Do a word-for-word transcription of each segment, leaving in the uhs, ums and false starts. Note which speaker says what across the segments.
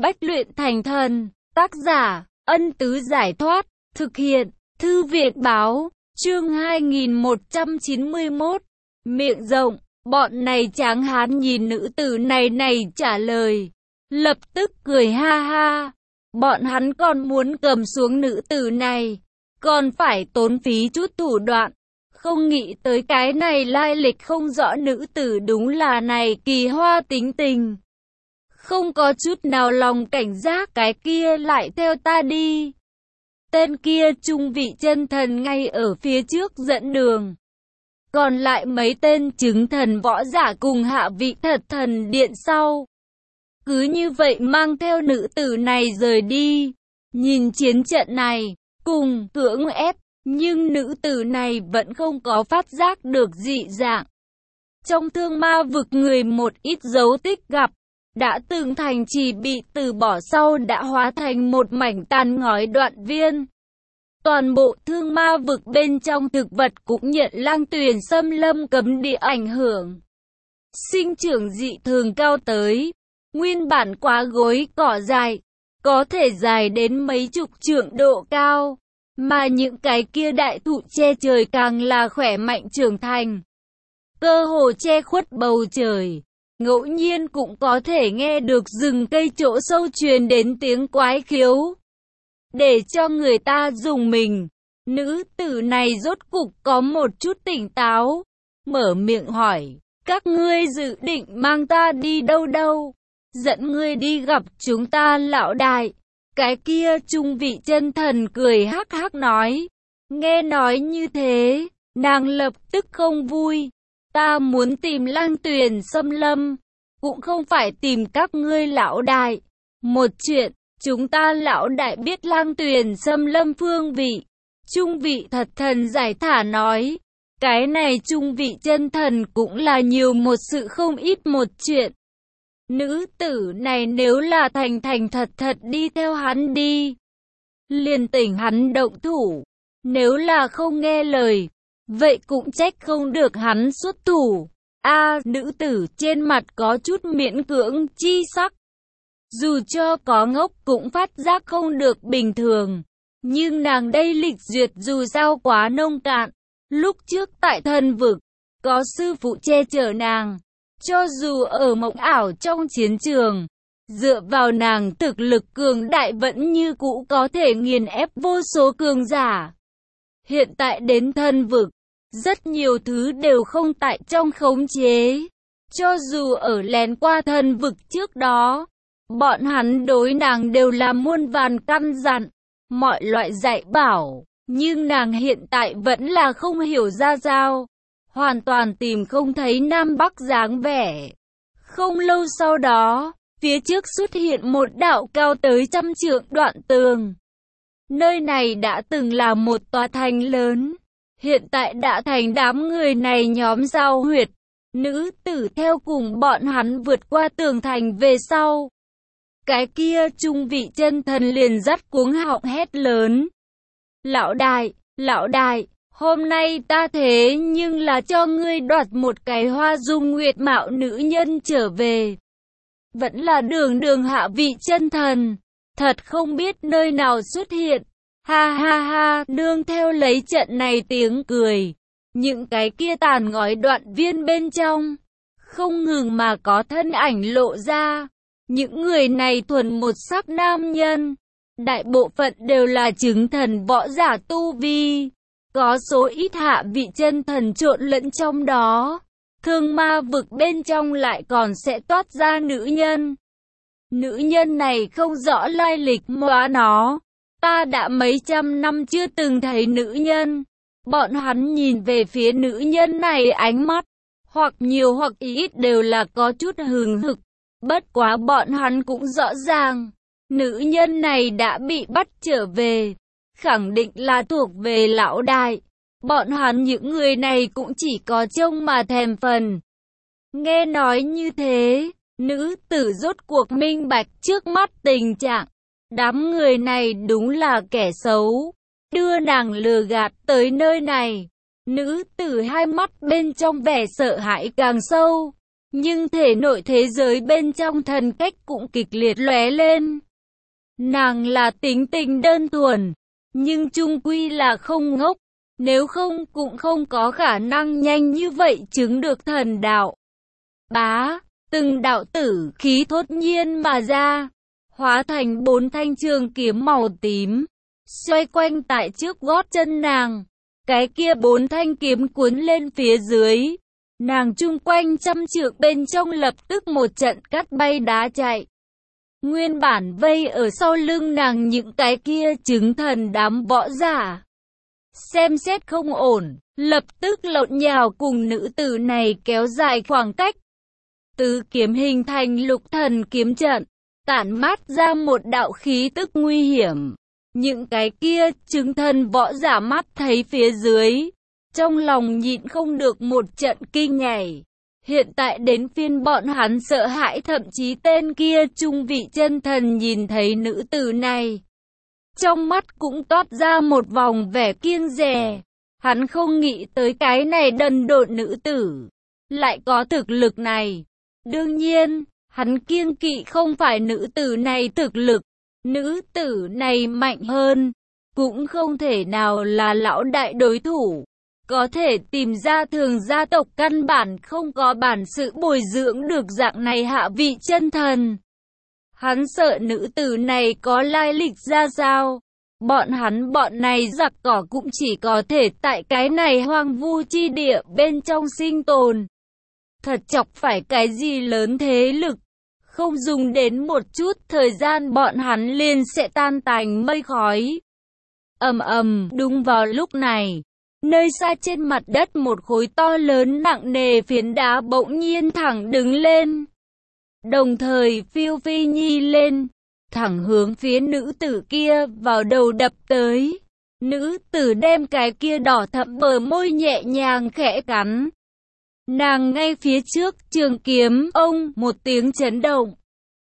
Speaker 1: bách luyện thành thần. Tác giả, Ân Tứ Giải Thoát. Thực hiện, Thư viện Báo. Chương hai nghìn một trăm chín mươi mốt. Miệng rộng. Bọn này tráng hán nhìn nữ tử này này trả lời. Lập tức cười ha ha. Bọn hắn còn muốn cầm xuống nữ tử này. Còn phải tốn phí chút thủ đoạn. Không nghĩ tới cái này lai lịch không rõ nữ tử đúng là này kỳ hoa tính tình. Không có chút nào lòng cảnh giác, cái kia lại theo ta đi. Tên kia trung vị chân thần ngay ở phía trước dẫn đường. Còn lại mấy tên chứng thần võ giả cùng hạ vị thật thần điện sau. Cứ như vậy mang theo nữ tử này rời đi. Nhìn chiến trận này, cùng cưỡng ép, nhưng nữ tử này vẫn không có phát giác được dị dạng. Trong thương ma vực người một ít dấu tích gặp, đã từng thành trì bị từ bỏ sau đã hóa thành một mảnh tàn ngói đoạn viên. Toàn bộ thương ma vực bên trong thực vật cũng nhận lang tuyền xâm lâm cấm địa ảnh hưởng. Sinh trưởng dị thường cao tới, nguyên bản quá gối cỏ dài, có thể dài đến mấy chục trượng độ cao. Mà những cái kia đại thụ che trời càng là khỏe mạnh trưởng thành. Cơ hồ che khuất bầu trời. Ngẫu nhiên cũng có thể nghe được rừng cây chỗ sâu truyền đến tiếng quái khiếu. Để cho người ta rùng mình. Nữ tử này rốt cục có một chút tỉnh táo. Mở miệng hỏi. Các ngươi dự định mang ta đi đâu đâu? Dẫn ngươi đi gặp chúng ta lão đại. Cái kia trung vị chân thần cười hắc hắc nói. Nghe nói như thế, nàng lập tức không vui. Ta muốn tìm lang tuyền xâm lâm, cũng không phải tìm các ngươi lão đại. Một chuyện, chúng ta lão đại biết lang tuyền xâm lâm phương vị. Trung vị thật thần giải thả nói. Cái này trung vị chân thần cũng là nhiều một sự không ít một chuyện. Nữ tử này nếu là thành thành thật thật đi theo hắn đi, liền tỉnh hắn động thủ. Nếu là không nghe lời, vậy cũng trách không được hắn xuất thủ. A, nữ tử trên mặt có chút miễn cưỡng chi sắc. Dù cho có ngốc cũng phát giác không được bình thường. Nhưng nàng đây lịch duyệt dù sao quá nông cạn. Lúc trước tại thần vực, có sư phụ che chở nàng. Cho dù ở mộng ảo trong chiến trường, dựa vào nàng thực lực cường đại vẫn như cũ có thể nghiền ép vô số cường giả. Hiện tại đến thân vực, rất nhiều thứ đều không tại trong khống chế. Cho dù ở lén qua thân vực trước đó, bọn hắn đối nàng đều là muôn vàn căn dặn, mọi loại dạy bảo. Nhưng nàng hiện tại vẫn là không hiểu ra sao. Hoàn toàn tìm không thấy Nam Bắc dáng vẻ. Không lâu sau đó, phía trước xuất hiện một đạo cao tới trăm trượng đoạn tường. Nơi này đã từng là một tòa thành lớn. Hiện tại đã thành đám người này nhóm giao huyệt. Nữ tử theo cùng bọn hắn vượt qua tường thành về sau. Cái kia trung vị chân thần liền dắt cuống họng hét lớn. Lão đại, lão đại. Hôm nay ta thế nhưng là cho ngươi đoạt một cái hoa dung nguyệt mạo nữ nhân trở về. Vẫn là đường đường hạ vị chân thần. Thật không biết nơi nào xuất hiện. Ha ha ha, nương theo lấy trận này tiếng cười. Những cái kia tàn ngói đoạn viên bên trong. Không ngừng mà có thân ảnh lộ ra. Những người này thuần một sắc nam nhân. Đại bộ phận đều là chứng thần võ giả tu vi. Có số ít hạ vị chân thần trộn lẫn trong đó. Thương ma vực bên trong lại còn sẽ toát ra nữ nhân. Nữ nhân này không rõ lai lịch móa nó. Ta đã mấy trăm năm chưa từng thấy nữ nhân. Bọn hắn nhìn về phía nữ nhân này ánh mắt, hoặc nhiều hoặc ít đều là có chút hừng hực. Bất quá bọn hắn cũng rõ ràng, nữ nhân này đã bị bắt trở về. Khẳng định là thuộc về lão đại. Bọn hắn những người này cũng chỉ có trông mà thèm phần. Nghe nói như thế, nữ tử rốt cuộc minh bạch trước mắt tình trạng. Đám người này đúng là kẻ xấu. Đưa nàng lừa gạt tới nơi này. Nữ tử hai mắt bên trong vẻ sợ hãi càng sâu. nhưng thể nội thế giới bên trong thần cách cũng kịch liệt lóe lên. Nàng là tính tình đơn thuần, nhưng chung quy là không ngốc, nếu không cũng không có khả năng nhanh như vậy chứng được thần đạo. Bá, từng đạo tử khí thốt nhiên mà ra, hóa thành bốn thanh trường kiếm màu tím, xoay quanh tại trước gót chân nàng. Cái kia bốn thanh kiếm cuốn lên phía dưới, nàng chung quanh trăm trượng bên trong lập tức một trận cắt bay đá chạy. Nguyên bản vây ở sau lưng nàng những cái kia chứng thần đám võ giả, xem xét không ổn, lập tức lộn nhào cùng nữ tử này kéo dài khoảng cách. Tứ kiếm hình thành lục thần kiếm trận, tản mát ra một đạo khí tức nguy hiểm. Những cái kia chứng thần võ giả mắt thấy phía dưới, trong lòng nhịn không được một trận kinh nhảy. Hiện tại đến phiên bọn hắn sợ hãi, thậm chí tên kia trung vị chân thần nhìn thấy nữ tử này, trong mắt cũng toát ra một vòng vẻ kiêng dè. Hắn không nghĩ tới cái này đần độn nữ tử lại có thực lực này. Đương nhiên, hắn kiêng kỵ không phải nữ tử này thực lực, nữ tử này mạnh hơn, cũng không thể nào là lão đại đối thủ. Có thể tìm ra thường gia tộc căn bản không có bản sự bồi dưỡng được dạng này hạ vị chân thần. Hắn sợ nữ tử này có lai lịch ra sao. Bọn hắn bọn này giặc cỏ cũng chỉ có thể tại cái này hoang vu chi địa bên trong sinh tồn. Thật chọc phải cái gì lớn thế lực, không dùng đến một chút thời gian bọn hắn liền sẽ tan tành mây khói. Ầm ầm, đúng vào lúc này, nơi xa trên mặt đất một khối to lớn nặng nề phiến đá bỗng nhiên thẳng đứng lên, đồng thời phiêu phi nhi lên, thẳng hướng phía nữ tử kia vào đầu đập tới. Nữ tử đem cái kia đỏ thẫm bờ môi nhẹ nhàng khẽ cắn. Nàng ngay phía trước trường kiếm, ông, một tiếng chấn động.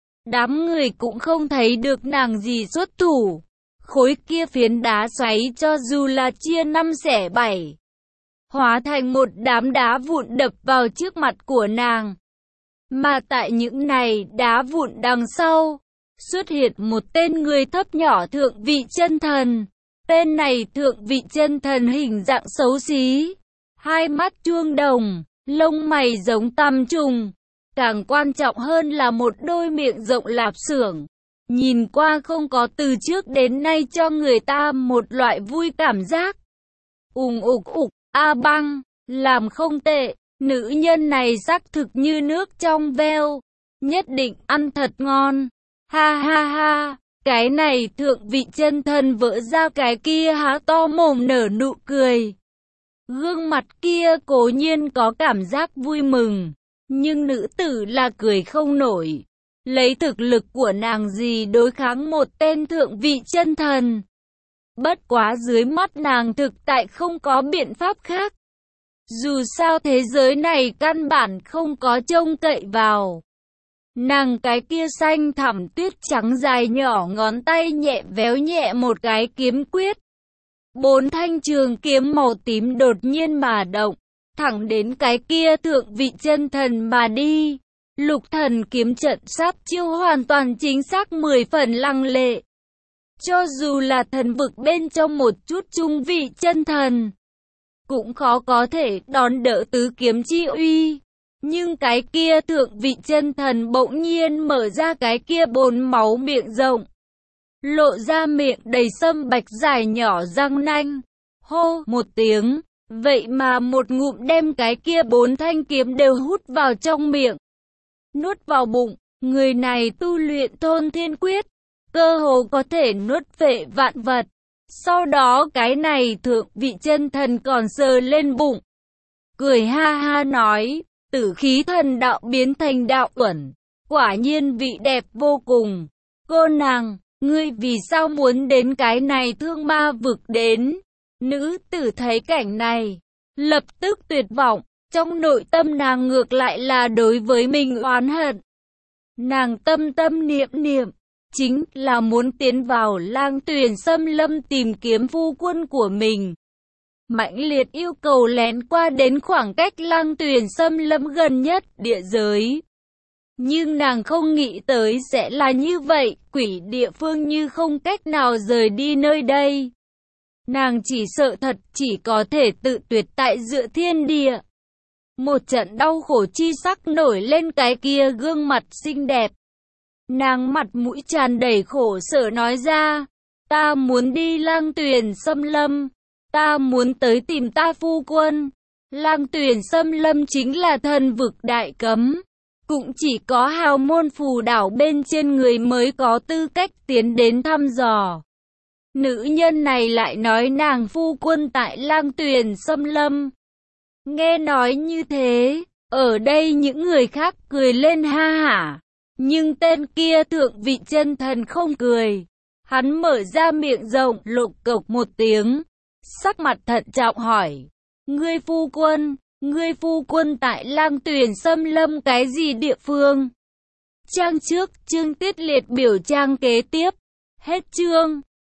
Speaker 1: Đám người cũng không thấy được nàng gì xuất thủ. Khối kia phiến đá xoáy cho dù là chia năm xẻ bảy, hóa thành một đám đá vụn đập vào trước mặt của nàng. Mà tại những này đá vụn đằng sau, xuất hiện một tên người thấp nhỏ thượng vị chân thần. Tên này thượng vị chân thần hình dạng xấu xí, hai mắt chuông đồng, lông mày giống tằm trùng. Càng quan trọng hơn là một đôi miệng rộng lạp xưởng, nhìn qua không có từ trước đến nay cho người ta một loại vui cảm giác. Ùng ục ục, a băng, làm không tệ, nữ nhân này xác thực như nước trong veo, nhất định ăn thật ngon. Ha ha ha, cái này thượng vị chân thần vỡ ra cái kia há to mồm nở nụ cười. Gương mặt kia cố nhiên có cảm giác vui mừng, nhưng nữ tử là cười không nổi. Lấy thực lực của nàng gì đối kháng một tên thượng vị chân thần. Bất quá dưới mắt nàng thực tại không có biện pháp khác. Dù sao thế giới này căn bản không có trông cậy vào. Nàng cái kia xanh thẳm tuyết trắng dài nhỏ ngón tay nhẹ véo nhẹ một cái kiếm quyết. Bốn thanh trường kiếm màu tím đột nhiên mà động, thẳng đến cái kia thượng vị chân thần mà đi. Lục thần kiếm trận sát chiêu hoàn toàn chính xác mười phần lăng lệ. Cho dù là thần vực bên trong một chút trung vị chân thần, cũng khó có thể đón đỡ tứ kiếm chi uy. Nhưng cái kia thượng vị chân thần bỗng nhiên mở ra cái kia bồn máu miệng rộng, lộ ra miệng đầy sâm bạch dài nhỏ răng nanh. Hô một tiếng, vậy mà một ngụm đem cái kia bốn thanh kiếm đều hút vào trong miệng, nuốt vào bụng. Người này tu luyện thôn thiên quyết, cơ hồ có thể nuốt phệ vạn vật. Sau đó cái này thượng vị chân thần còn sờ lên bụng, cười ha ha nói, tử khí thần đạo biến thành đạo uẩn, quả nhiên vị đẹp vô cùng. Cô nàng, ngươi vì sao muốn đến cái này thương ma vực đến? Nữ tử thấy cảnh này, lập tức tuyệt vọng, trong nội tâm nàng ngược lại là đối với mình oán hận. Nàng tâm tâm niệm niệm, chính là muốn tiến vào Lang Tuyền Xâm Lâm tìm kiếm phu quân của mình. mãnh liệt yêu cầu lén qua đến khoảng cách Lăng Tuyền xâm lâm gần nhất địa giới. Nhưng nàng không nghĩ tới sẽ là như vậy, quỷ địa phương như không cách nào rời đi nơi đây. Nàng chỉ sợ thật chỉ có thể tự tuyệt tại giữa thiên địa. Một trận đau khổ chi sắc nổi lên cái kia gương mặt xinh đẹp. Nàng mặt mũi tràn đầy khổ sở nói ra, ta muốn đi Lang Tuyền xâm lâm, ta muốn tới tìm ta phu quân. Lang Tuyền xâm lâm chính là thần vực đại cấm, cũng chỉ có hào môn phù đảo bên trên người mới có tư cách tiến đến thăm dò. Nữ nhân này lại nói nàng phu quân tại Lang Tuyền xâm lâm. Nghe nói như thế, ở đây những người khác cười lên ha hả. Nhưng tên kia thượng vị chân thần không cười. Hắn mở ra miệng rộng lục cộc một tiếng. Sắc mặt thận trọng hỏi. Ngươi phu quân, ngươi phu quân tại Lang Tuyền xâm lâm cái gì địa phương? Trang trước, chương tiết liệt biểu trang kế tiếp. Hết chương.